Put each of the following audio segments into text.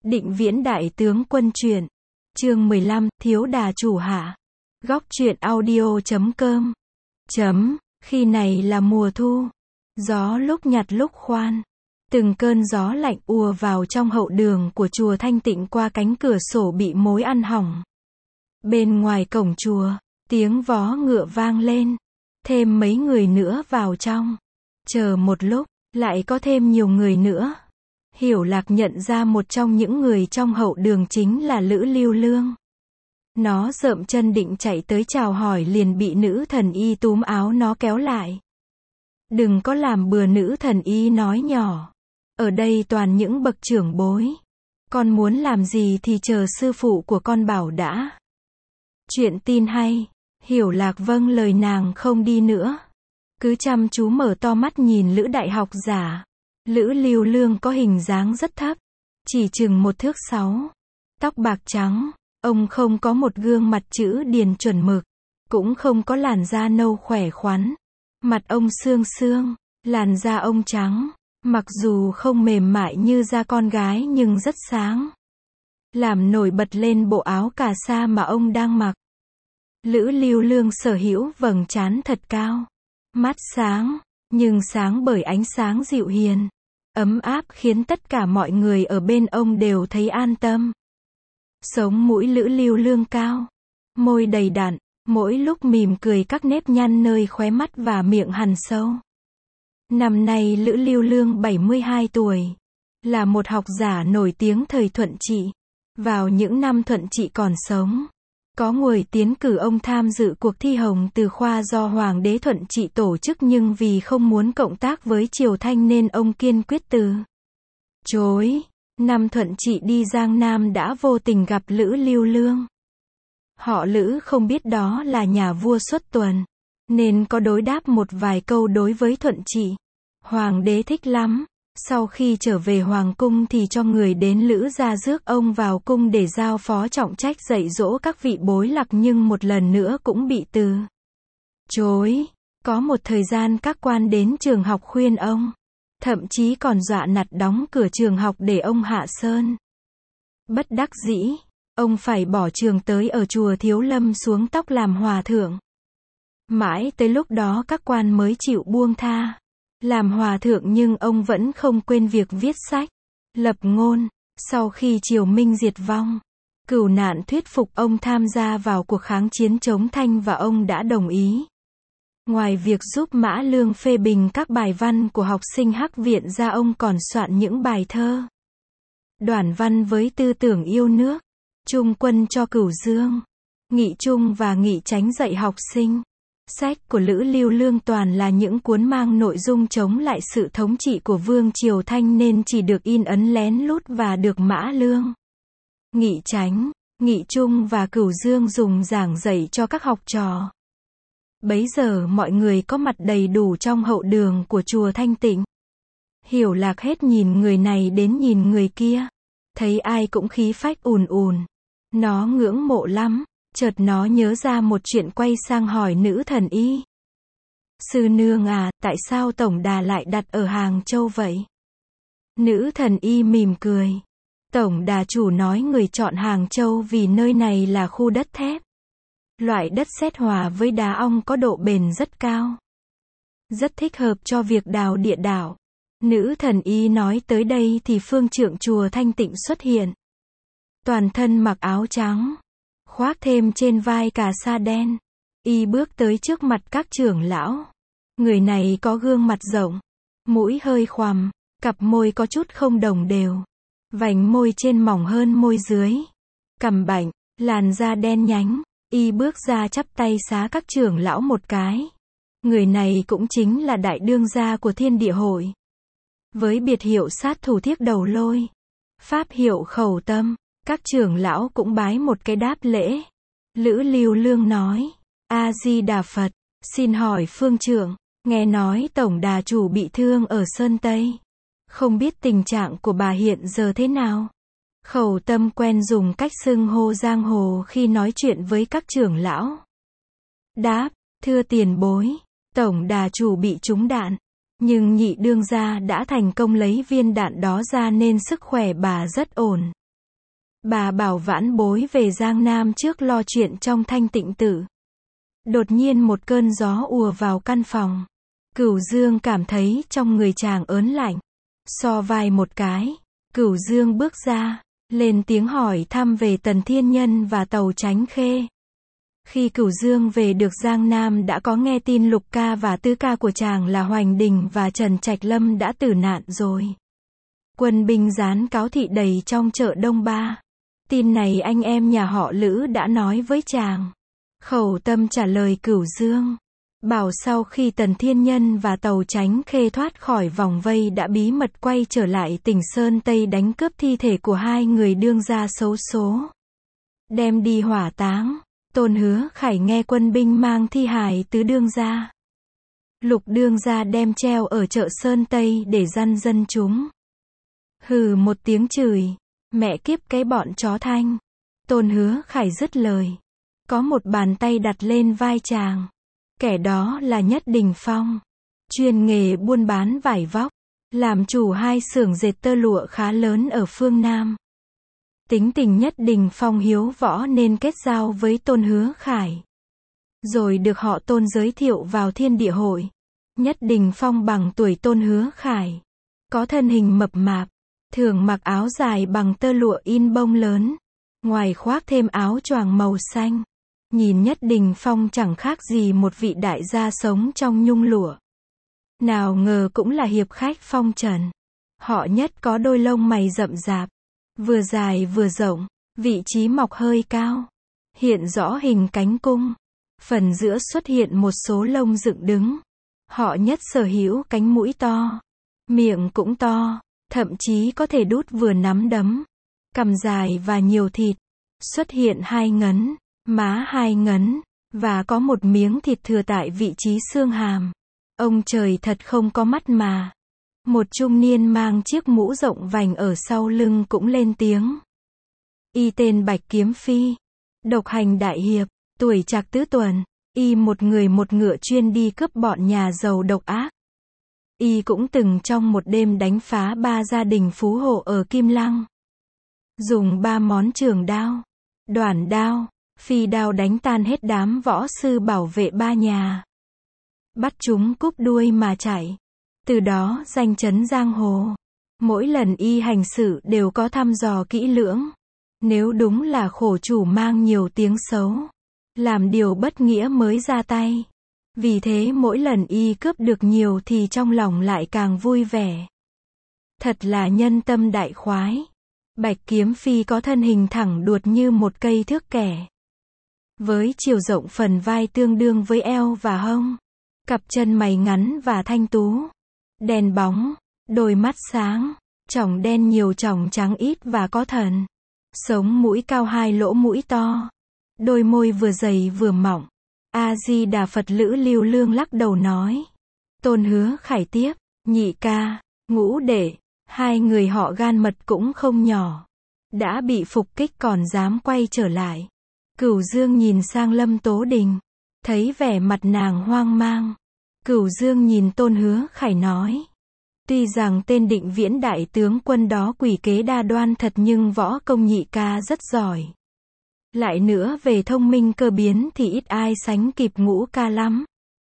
Định Viễn Đại Tướng Quân truyện. Chương 15, Thiếu Đà Chủ Hạ. Góc truyện audio.com. Khi này là mùa thu. Gió lúc nhạt lúc khoan. Từng cơn gió lạnh ùa vào trong hậu đường của chùa Thanh Tịnh qua cánh cửa sổ bị mối ăn hỏng. Bên ngoài cổng chùa, tiếng vó ngựa vang lên. Thêm mấy người nữa vào trong. Chờ một lúc, lại có thêm nhiều người nữa. Hiểu Lạc nhận ra một trong những người trong hậu đường chính là Lữ Lưu Lương. Nó rợm chân định chạy tới chào hỏi liền bị nữ thần y túm áo nó kéo lại. Đừng có làm bừa, nữ thần y nói nhỏ. Ở đây toàn những bậc trưởng bối. Con muốn làm gì thì chờ sư phụ của con bảo đã. Chuyện tin hay. Hiểu Lạc vâng lời nàng không đi nữa. Cứ chăm chú mở to mắt nhìn Lữ đại học giả. Lữ Lưu Lương có hình dáng rất thấp. Chỉ chừng 1 thước 6. Tóc bạc trắng. Ông không có một gương mặt chữ điền chuẩn mực. Cũng không có làn da nâu khỏe khoắn. Mặt ông xương xương. Làn da ông trắng. Mặc dù không mềm mại như da con gái nhưng rất sáng. Làm nổi bật lên bộ áo cà sa mà ông đang mặc. Lữ Lưu Lương sở hữu vầng trán thật cao. Mắt sáng. Nhưng sáng bởi ánh sáng dịu hiền. Ấm áp khiến tất cả mọi người ở bên ông đều thấy an tâm. Sống mũi Lữ Lưu Lương cao. Môi đầy đặn. Mỗi lúc mỉm cười các nếp nhăn nơi khóe mắt và miệng hằn sâu. Năm nay Lữ Lưu Lương 72 tuổi. Là một học giả nổi tiếng thời Thuận Trị. Vào những năm Thuận Trị còn sống. Có người tiến cử ông tham dự cuộc thi hồng từ khoa do Hoàng đế Thuận Trị tổ chức nhưng vì không muốn cộng tác với Triều Thanh nên ông kiên quyết từ chối. Năm Thuận Trị đi Giang Nam đã vô tình gặp Lữ Lưu Lương. Họ Lữ không biết đó là nhà vua xuất tuần, nên có đối đáp một vài câu đối với Thuận Trị. Hoàng đế thích lắm. Sau khi trở về Hoàng cung thì cho người đến Lữ gia rước ông vào cung để giao phó trọng trách dạy dỗ các vị bối lạc nhưng một lần nữa cũng bị từ chối. Có một thời gian các quan đến trường học khuyên ông. Thậm chí còn dọa nạt đóng cửa trường học để ông hạ sơn. Bất đắc dĩ, ông phải bỏ trường tới ở chùa Thiếu Lâm xuống tóc làm hòa thượng. Mãi tới lúc đó các quan mới chịu buông tha. Làm hòa thượng nhưng ông vẫn không quên việc viết sách, lập ngôn. Sau khi Triều Minh diệt vong, Cửu Nạn thuyết phục ông tham gia vào cuộc kháng chiến chống Thanh và ông đã đồng ý. Ngoài việc giúp Mã Lương phê bình các bài văn của học sinh Hắc Viện ra, ông còn soạn những bài thơ, đoạn văn với tư tưởng yêu nước, trung quân cho Cửu Dương, nghị trung và nghị tránh dạy học sinh. Sách của Lữ Lưu Lương toàn là những cuốn mang nội dung chống lại sự thống trị của Vương Triều Thanh nên chỉ được in ấn lén lút và được Mã Lương, Nghị Chánh, Nghị Trung và Cửu Dương dùng giảng dạy cho các học trò. Bấy giờ mọi người có mặt đầy đủ trong hậu đường của chùa Thanh Tịnh. Hiểu Lạc hết nhìn người này đến nhìn người kia. Thấy ai cũng khí phách ùn ùn. Nó ngưỡng mộ lắm. Chợt nó nhớ ra một chuyện quay sang hỏi nữ thần y. Sư nương à, tại sao tổng đà lại đặt ở Hàng Châu vậy? Nữ thần y mỉm cười. Tổng đà chủ nói người chọn Hàng Châu vì nơi này là khu đất thép. Loại đất sét hòa với đá ong có độ bền rất cao. Rất thích hợp cho việc đào địa đạo. Nữ thần y nói tới đây thì phương trượng chùa Thanh Tịnh xuất hiện. Toàn thân mặc áo trắng. Khoác thêm trên vai cà sa đen. Y bước tới trước mặt các trưởng lão. Người này có gương mặt rộng. Mũi hơi khoằm. Cặp môi có chút không đồng đều. Vành môi trên mỏng hơn môi dưới. Cằm bảnh. Làn da đen nhánh. Y bước ra chắp tay xá các trưởng lão một cái. Người này cũng chính là đại đương gia của Thiên Địa Hội. Với biệt hiệu sát thủ Thiếc Đầu Lôi. Pháp hiệu Khẩu Tâm. Các trưởng lão cũng bái một cái đáp lễ. Lữ Lưu Lương nói. A Di Đà Phật. Xin hỏi phương trượng. Nghe nói tổng đà chủ bị thương ở Sơn Tây. Không biết tình trạng của bà hiện giờ thế nào? Khẩu Tâm quen dùng cách xưng hô giang hồ khi nói chuyện với các trưởng lão. Đáp. Thưa tiền bối. Tổng đà chủ bị trúng đạn. Nhưng nhị đương gia đã thành công lấy viên đạn đó ra nên sức khỏe bà rất ổn. Bà bảo vãn bối về Giang Nam trước lo chuyện trong Thanh Tịnh Tự. Đột nhiên một cơn gió ùa vào căn phòng. Cửu Dương cảm thấy trong người chàng ớn lạnh. So vai một cái, Cửu Dương bước ra, lên tiếng hỏi thăm về Tần Thiên Nhân và Tàu Chánh Khê. Khi Cửu Dương về được Giang Nam đã có nghe tin lục ca và tứ ca của chàng là Hoành Đình và Trần Trạch Lâm đã tử nạn rồi. Quân binh gián cáo thị đầy trong chợ Đông Ba. Tin này anh em nhà họ Lữ đã nói với chàng. Khẩu Tâm trả lời Cửu Dương. Bảo sau khi Tần Thiên Nhân và Tàu Chánh Khê thoát khỏi vòng vây đã bí mật quay trở lại tỉnh Sơn Tây đánh cướp thi thể của hai người đương gia xấu số. Đem đi hỏa táng. Tôn Hứa Khải nghe quân binh mang thi hài tứ đương gia. Lục đương gia đem treo ở chợ Sơn Tây để dăn dân chúng. Hừ một tiếng chửi. Mẹ kiếp cái bọn chó Thanh. Tôn Hứa Khải dứt lời. Có một bàn tay đặt lên vai chàng. Kẻ đó là Nhất Đình Phong. Chuyên nghề buôn bán vải vóc. Làm chủ hai xưởng dệt tơ lụa khá lớn ở phương Nam. Tính tình Nhất Đình Phong hiếu võ nên kết giao với Tôn Hứa Khải. Rồi được họ Tôn giới thiệu vào Thiên Địa Hội. Nhất Đình Phong bằng tuổi Tôn Hứa Khải. Có thân hình mập mạp. Thường mặc áo dài bằng tơ lụa in bông lớn. Ngoài khoác thêm áo choàng màu xanh. Nhìn Nhất Đình Phong chẳng khác gì một vị đại gia sống trong nhung lụa. Nào ngờ cũng là hiệp khách phong trần. Họ Nhất có đôi lông mày rậm rạp. Vừa dài vừa rộng. Vị trí mọc hơi cao. Hiện rõ hình cánh cung. Phần giữa xuất hiện một số lông dựng đứng. Họ Nhất sở hữu cánh mũi to. Miệng cũng to. Thậm chí có thể đút vừa nắm đấm. Cằm dài và nhiều thịt. Xuất hiện hai ngấn. Má hai ngấn. Và có một miếng thịt thừa tại vị trí xương hàm. Ông trời thật không có mắt mà. Một trung niên mang chiếc mũ rộng vành ở sau lưng cũng lên tiếng. Y tên Bạch Kiếm Phi. Độc hành đại hiệp. Tuổi trạc tứ tuần. Y một người một ngựa chuyên đi cướp bọn nhà giàu độc ác. Y cũng từng trong một đêm đánh phá 3 gia đình phú hộ ở Kim Lăng. Dùng 3 món trường đao, đoản đao, phi đao đánh tan hết đám võ sư bảo vệ 3 nhà. Bắt chúng cúp đuôi mà chạy. Từ đó danh chấn giang hồ. Mỗi lần y hành sự đều có thăm dò kỹ lưỡng. Nếu đúng là khổ chủ mang nhiều tiếng xấu. Làm điều bất nghĩa mới ra tay. Vì thế mỗi lần y cướp được nhiều thì trong lòng lại càng vui vẻ. Thật là nhân tâm đại khoái. Bạch Kiếm Phi có thân hình thẳng đuột như một cây thước kẻ. Với chiều rộng phần vai tương đương với eo và hông. Cặp chân mày ngắn và thanh tú. Đen bóng, đôi mắt sáng, tròng đen nhiều tròng trắng ít và có thần. Sống mũi cao 2 lỗ mũi to. Đôi môi vừa dày vừa mỏng. A-di-đà Phật. Lữ Lưu Lương lắc đầu nói. Tôn Hứa Khải tiếp. Nhị ca, ngũ đệ, hai người họ gan mật cũng không nhỏ. Đã bị phục kích còn dám quay trở lại. Cửu Dương nhìn sang Lâm Tố Đình. Thấy vẻ mặt nàng hoang mang. Cửu Dương nhìn Tôn Hứa Khải nói. Tuy rằng tên Định Viễn đại tướng quân đó quỷ kế đa đoan thật nhưng võ công nhị ca rất giỏi. Lại nữa về thông minh cơ biến thì ít ai sánh kịp ngũ ca lắm.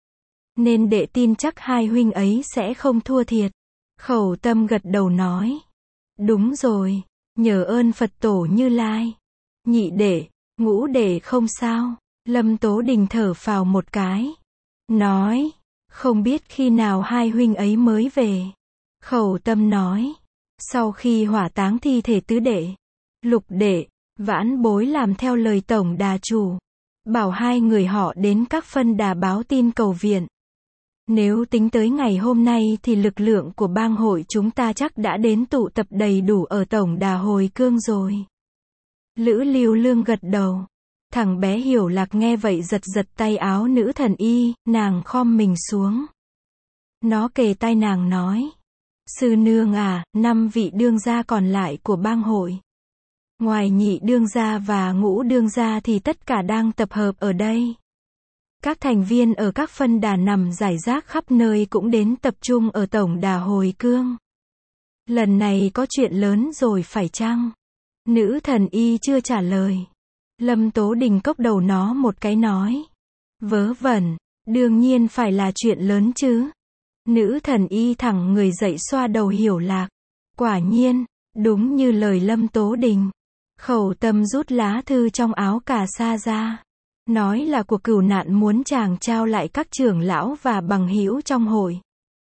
Nên đệ tin chắc hai huynh ấy sẽ không thua thiệt. Khẩu Tâm gật đầu nói. Đúng rồi, nhờ ơn Phật tổ Như Lai. Nhị đệ, ngũ đệ không sao. Lâm Tố Đình thở phào một cái. Nói, không biết khi nào hai huynh ấy mới về. Khẩu Tâm nói. Sau khi hỏa táng thi thể tứ đệ, lục đệ, vãn bối làm theo lời tổng đà chủ. Bảo hai người họ đến các phân đà báo tin cầu viện. Nếu tính tới ngày hôm nay thì lực lượng của bang hội chúng ta chắc đã đến tụ tập đầy đủ ở tổng đà Hồi Cương rồi. Lữ Lưu Lương gật đầu. Thằng bé Hiểu Lạc nghe vậy giật giật tay áo nữ thần y, nàng khom mình xuống. Nó kề tai nàng nói. Sư nương à, 5 vị đương gia còn lại của bang hội. Ngoài nhị đương gia và ngũ đương gia thì tất cả đang tập hợp ở đây. Các thành viên ở các phân đà nằm rải rác khắp nơi cũng đến tập trung ở tổng đà Hồi Cương. Lần này có chuyện lớn rồi phải chăng? Nữ thần y chưa trả lời. Lâm Tố Đình cốc đầu nó một cái nói. Vớ vẩn, đương nhiên phải là chuyện lớn chứ. Nữ thần y thẳng người dậy xoa đầu Hiểu Lạc. Quả nhiên, đúng như lời Lâm Tố Đình. Khẩu Tâm rút lá thư trong áo cà sa ra. Nói là của Cửu Nạn muốn chàng trao lại các trưởng lão và bằng hữu trong hội.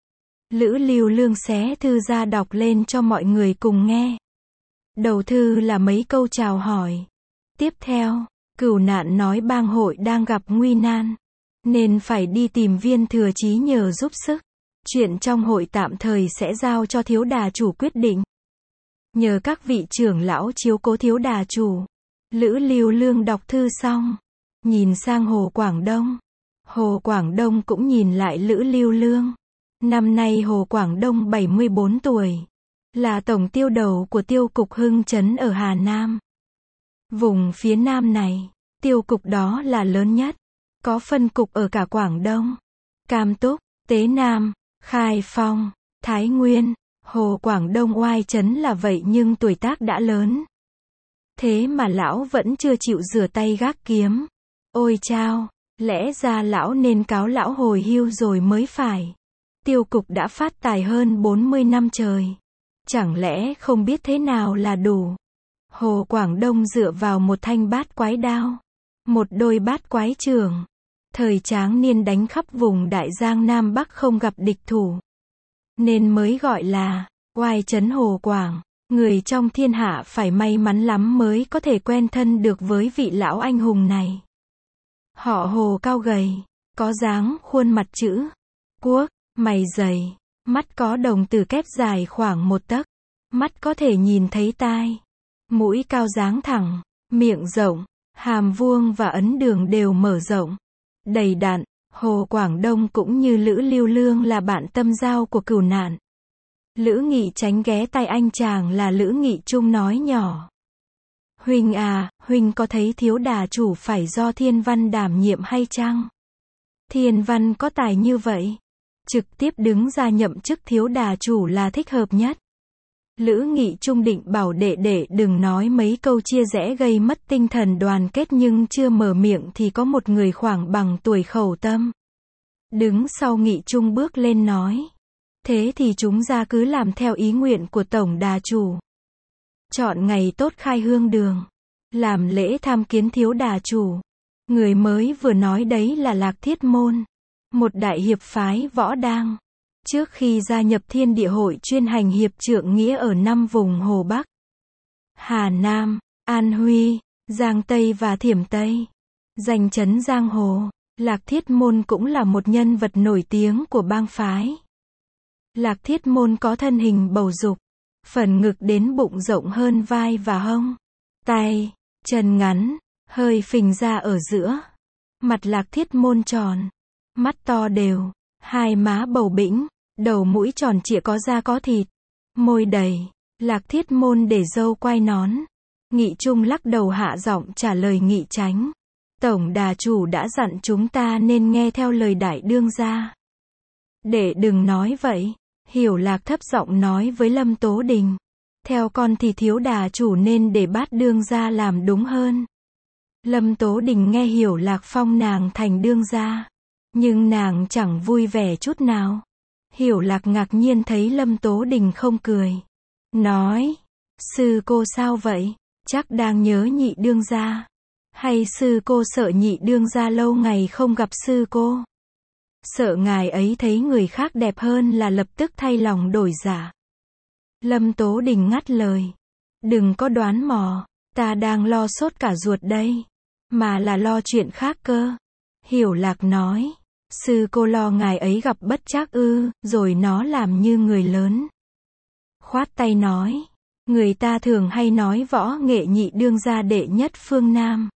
Lữ Lưu Lương xé thư ra đọc lên cho mọi người cùng nghe. Đầu thư là mấy câu chào hỏi. Tiếp theo, Cửu Nạn nói bang hội đang gặp nguy nan, nên phải đi tìm Viên Thừa Chí nhờ giúp sức. Chuyện trong hội tạm thời sẽ giao cho thiếu đà chủ quyết định. Nhờ các vị trưởng lão chiếu cố thiếu đà chủ. Lữ Lưu Lương đọc thư xong, nhìn sang Hồ Quảng Đông. Hồ Quảng Đông cũng nhìn lại Lữ Lưu Lương. Năm nay Hồ Quảng Đông 74 tuổi. Là tổng tiêu đầu của tiêu cục Hưng Trấn ở Hà Nam. Vùng phía Nam này, tiêu cục đó là lớn nhất. Có phân cục ở cả Quảng Đông, Cam Túc, Tế Nam, Khai Phong, Thái Nguyên. Hồ Quảng Đông oai trấn là vậy nhưng tuổi tác đã lớn. Thế mà lão vẫn chưa chịu rửa tay gác kiếm. Ôi chao, lẽ ra lão nên cáo lão hồi hưu rồi mới phải. Tiêu cục đã phát tài hơn 40 năm trời. Chẳng lẽ không biết thế nào là đủ. Hồ Quảng Đông dựa vào một thanh bát quái đao, một đôi bát quái trường. Thời Tráng Niên đánh khắp vùng Đại Giang Nam Bắc không gặp địch thủ. Nên mới gọi là oai trấn Hồ Quảng. Người trong thiên hạ phải may mắn lắm mới có thể quen thân được với vị lão anh hùng này. Họ Hồ cao gầy, có dáng khuôn mặt chữ quốc, mày dày, mắt có đồng tử kép dài khoảng 1 tấc, mắt có thể nhìn thấy tai, mũi cao dáng thẳng, miệng rộng, hàm vuông và ấn đường đều mở rộng, đầy đặn. Hồ Quảng Đông cũng như Lữ Lưu Lương là bạn tâm giao của Cửu Nạn. Lữ Nghị tránh ghé tai anh chàng là Lữ Nghị Trung nói nhỏ. Huynh à, huynh có thấy thiếu đà chủ phải do Thiên Văn đảm nhiệm hay chăng? Thiên Văn có tài như vậy, trực tiếp đứng ra nhậm chức thiếu đà chủ là thích hợp nhất. Lữ Nghị Trung định bảo đệ đệ đừng nói mấy câu chia rẽ gây mất tinh thần đoàn kết nhưng chưa mở miệng thì có một người khoảng bằng tuổi Khẩu Tâm. Đứng sau Nghị Trung bước lên nói. Thế thì chúng ra cứ làm theo ý nguyện của Tổng đà chủ. Chọn ngày tốt khai hương đường. Làm lễ tham kiến thiếu đà chủ. Người mới vừa nói đấy là Lạc Thiết Môn. Một đại hiệp phái võ đang. Trước khi gia nhập Thiên Địa Hội chuyên hành hiệp trượng nghĩa ở 5 vùng Hồ Bắc, Hà Nam, An Huy, Giang Tây và Thiểm Tây. Danh chấn giang hồ, Lạc Thiết Môn cũng là một nhân vật nổi tiếng của bang phái. Lạc Thiết Môn có thân hình bầu dục, phần ngực đến bụng rộng hơn vai và hông. Tay, chân ngắn, hơi phình ra ở giữa. Mặt Lạc Thiết Môn tròn, mắt to đều, hai má bầu bĩnh, đầu mũi tròn trịa có da có thịt, môi đầy. Lạc Thiết Môn để râu quai nón. Nghị Trung lắc đầu hạ giọng trả lời Nghị Chánh. Tổng đà chủ đã dặn chúng ta nên nghe theo lời đại đương gia. Để đừng nói vậy. Hiểu Lạc thấp giọng nói với Lâm Tố Đình. Theo con thì thiếu đà chủ nên để bát đương gia làm đúng hơn. Lâm Tố Đình nghe Hiểu Lạc phong nàng thành đương gia. Nhưng nàng chẳng vui vẻ chút nào. Hiểu Lạc ngạc nhiên thấy Lâm Tố Đình không cười. Nói. Sư cô sao vậy? Chắc đang nhớ nhị đương gia. Hay sư cô sợ nhị đương gia lâu ngày không gặp sư cô? Sợ ngài ấy thấy người khác đẹp hơn là lập tức thay lòng đổi dạ. Lâm Tố Đình ngắt lời. Đừng có đoán mò, ta đang lo sốt cả ruột đây. Mà là lo chuyện khác cơ. Hiểu Lạc nói. Sư cô lo ngài ấy gặp bất trắc ư, rồi nó làm như người lớn. Khoát tay nói. Người ta thường hay nói võ nghệ nhị đương gia đệ nhất phương Nam.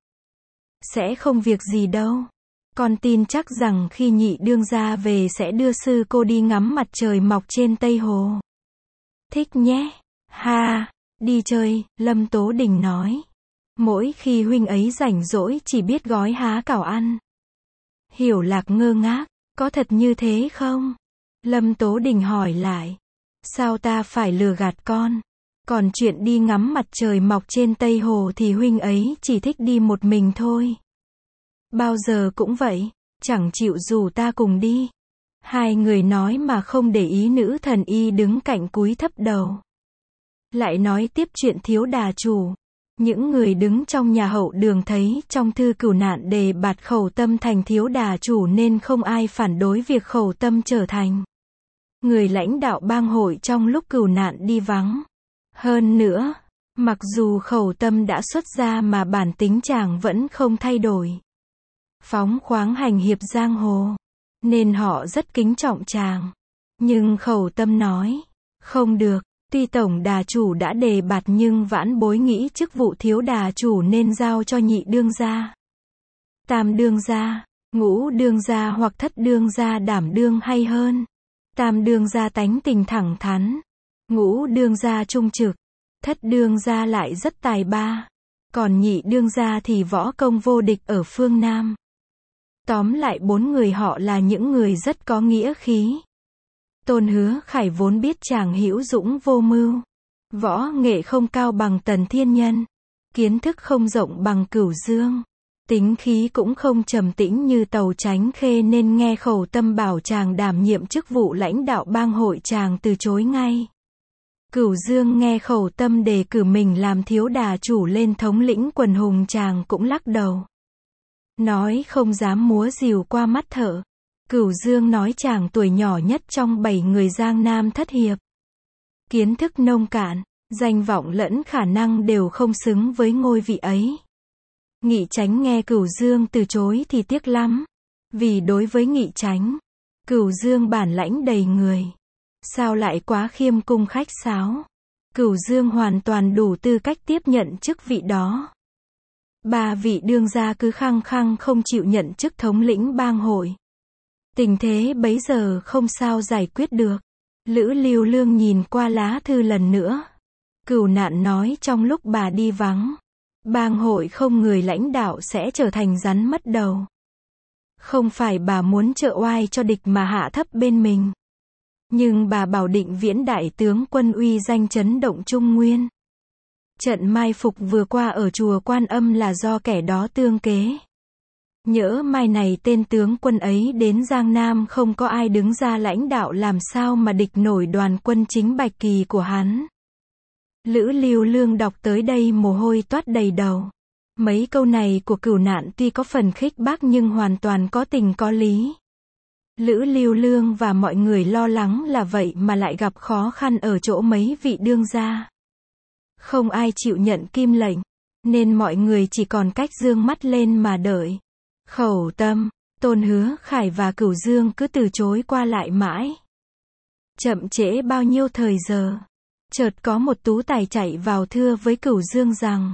Sẽ không việc gì đâu. Con tin chắc rằng khi nhị đương gia về sẽ đưa sư cô đi ngắm mặt trời mọc trên Tây Hồ. Thích nhé. Ha, đi chơi, Lâm Tố Đình nói. Mỗi khi huynh ấy rảnh rỗi chỉ biết gói há cảo ăn. Hiểu Lạc ngơ ngác, có thật như thế không? Lâm Tố Đình hỏi lại. Sao ta phải lừa gạt con? Còn chuyện đi ngắm mặt trời mọc trên Tây Hồ thì huynh ấy chỉ thích đi một mình thôi. Bao giờ cũng vậy, chẳng chịu rủ ta cùng đi. Hai người nói mà không để ý nữ thần y đứng cạnh cúi thấp đầu. Lại nói tiếp chuyện thiếu đà chủ. Những người đứng trong nhà hậu đường thấy trong thư cửu nạn đề bạt Khẩu Tâm thành thiếu đà chủ nên không ai phản đối việc Khẩu Tâm trở thành người lãnh đạo bang hội trong lúc cửu nạn đi vắng. Hơn nữa, mặc dù Khẩu Tâm đã xuất gia mà bản tính chàng vẫn không thay đổi. Phóng khoáng hành hiệp giang hồ, nên họ rất kính trọng chàng. Nhưng Khẩu Tâm nói, không được, tuy tổng đà chủ đã đề bạt nhưng vãn bối nghĩ chức vụ thiếu đà chủ nên giao cho nhị đương gia, tam đương gia, ngũ đương gia hoặc thất đương gia đảm đương hay hơn. Tam đương gia tánh tình thẳng thắn, ngũ đương gia trung trực, thất đương gia lại rất tài ba, còn nhị đương gia thì võ công vô địch ở phương Nam. Tóm lại 4 người họ là những người rất có nghĩa khí. Tôn Hứa Khải vốn biết chàng hữu dũng vô mưu, võ nghệ không cao bằng Tần Thiên Nhân, kiến thức không rộng bằng Cửu Dương, tính khí cũng không trầm tĩnh như Tàu Chánh Khê nên nghe Khẩu Tâm bảo chàng đảm nhiệm chức vụ lãnh đạo bang hội chàng từ chối ngay. Cửu Dương nghe Khẩu Tâm đề cử mình làm thiếu đà chủ lên thống lĩnh quần hùng chàng cũng lắc đầu. Nói không dám múa rìu qua mắt thợ. Cửu Dương nói chàng tuổi nhỏ nhất trong 7 người Giang Nam thất hiệp. Kiến thức nông cạn, danh vọng lẫn khả năng đều không xứng với ngôi vị ấy. Nghị Chánh nghe Cửu Dương từ chối thì tiếc lắm. Vì đối với Nghị Chánh, Cửu Dương bản lãnh đầy người. Sao lại quá khiêm cung khách sáo. Cửu Dương hoàn toàn đủ tư cách tiếp nhận chức vị đó. 3 vị đương gia cứ khăng khăng không chịu nhận chức thống lĩnh bang hội. Tình thế bấy giờ không sao giải quyết được. Lữ Lưu Lương nhìn qua lá thư lần nữa. Cửu nạn nói trong lúc bà đi vắng, bang hội không người lãnh đạo sẽ trở thành rắn mất đầu. Không phải bà muốn trợ oai cho địch mà hạ thấp bên mình. Nhưng bà bảo Định Viễn đại tướng quân uy danh chấn động Trung Nguyên. Trận mai phục vừa qua ở chùa Quan Âm là do kẻ đó tương kế. Nhỡ mai này tên tướng quân ấy đến Giang Nam không có ai đứng ra lãnh đạo làm sao mà địch nổi đoàn quân chính Bạch Kỳ của hắn. Lữ Lưu Lương đọc tới đây mồ hôi toát đầy đầu. Mấy câu này của Cửu nạn tuy có phần khích bác nhưng hoàn toàn có tình có lý. Lữ Lưu Lương và mọi người lo lắng là vậy mà lại gặp khó khăn ở chỗ mấy vị đương gia. Không ai chịu nhận kim lệnh, nên mọi người chỉ còn cách dương mắt lên mà đợi. Khẩu Tâm, Tôn Hứa Khải và Cửu Dương cứ từ chối qua lại mãi. Chậm trễ bao nhiêu thời giờ, chợt có một tú tài chạy vào thưa với Cửu Dương rằng: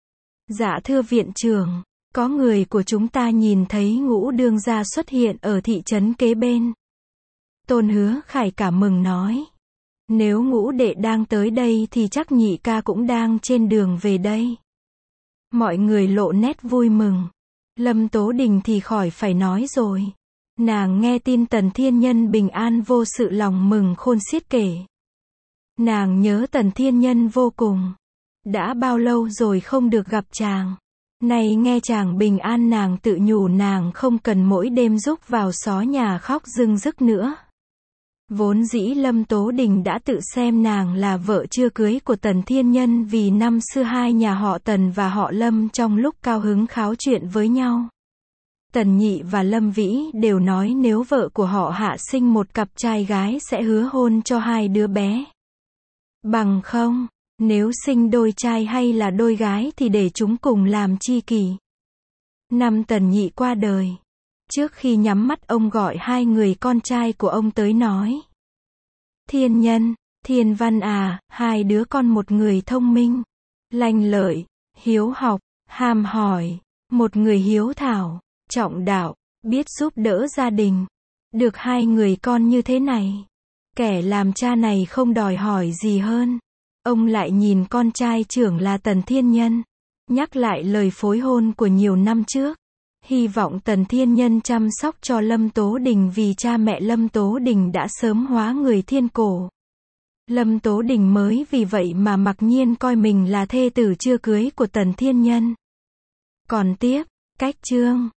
Dạ thưa viện trưởng, có người của chúng ta nhìn thấy ngũ đương gia xuất hiện ở thị trấn kế bên. Tôn Hứa Khải cảm mừng nói: Nếu ngũ đệ đang tới đây thì chắc nhị ca cũng đang trên đường về đây. Mọi người lộ nét vui mừng. Lâm Tố Đình thì khỏi phải nói rồi. Nàng nghe tin Tần Thiên Nhân bình an vô sự lòng mừng khôn xiết kể. Nàng nhớ Tần Thiên Nhân vô cùng. Đã bao lâu rồi không được gặp chàng. Nay nghe chàng bình an nàng tự nhủ nàng không cần mỗi đêm rúc vào xó nhà khóc rưng rức nữa. Vốn dĩ Lâm Tố Đình đã tự xem nàng là vợ chưa cưới của Tần Thiên Nhân vì năm xưa hai nhà họ Tần và họ Lâm trong lúc cao hứng kháo chuyện với nhau. Tần Nhị và Lâm Vĩ đều nói nếu vợ của họ hạ sinh một cặp trai gái sẽ hứa hôn cho hai đứa bé. Bằng không, nếu sinh đôi trai hay là đôi gái thì để chúng cùng làm tri kỷ. Năm Tần Nhị qua đời, trước khi nhắm mắt ông gọi hai người con trai của ông tới nói: Thiên Nhân, Thiên Văn à, hai đứa con một người thông minh, lanh lợi, hiếu học, ham hỏi, một người hiếu thảo, trọng đạo, biết giúp đỡ gia đình. Được hai người con như thế này, kẻ làm cha này không đòi hỏi gì hơn. Ông lại nhìn con trai trưởng là Tần Thiên Nhân, nhắc lại lời phối hôn của nhiều năm trước. Hy vọng Tần Thiên Nhân chăm sóc cho Lâm Tố Đình vì cha mẹ Lâm Tố Đình đã sớm hóa người thiên cổ. Lâm Tố Đình mới vì vậy mà mặc nhiên coi mình là thê tử chưa cưới của Tần Thiên Nhân. Còn tiếp, cách chương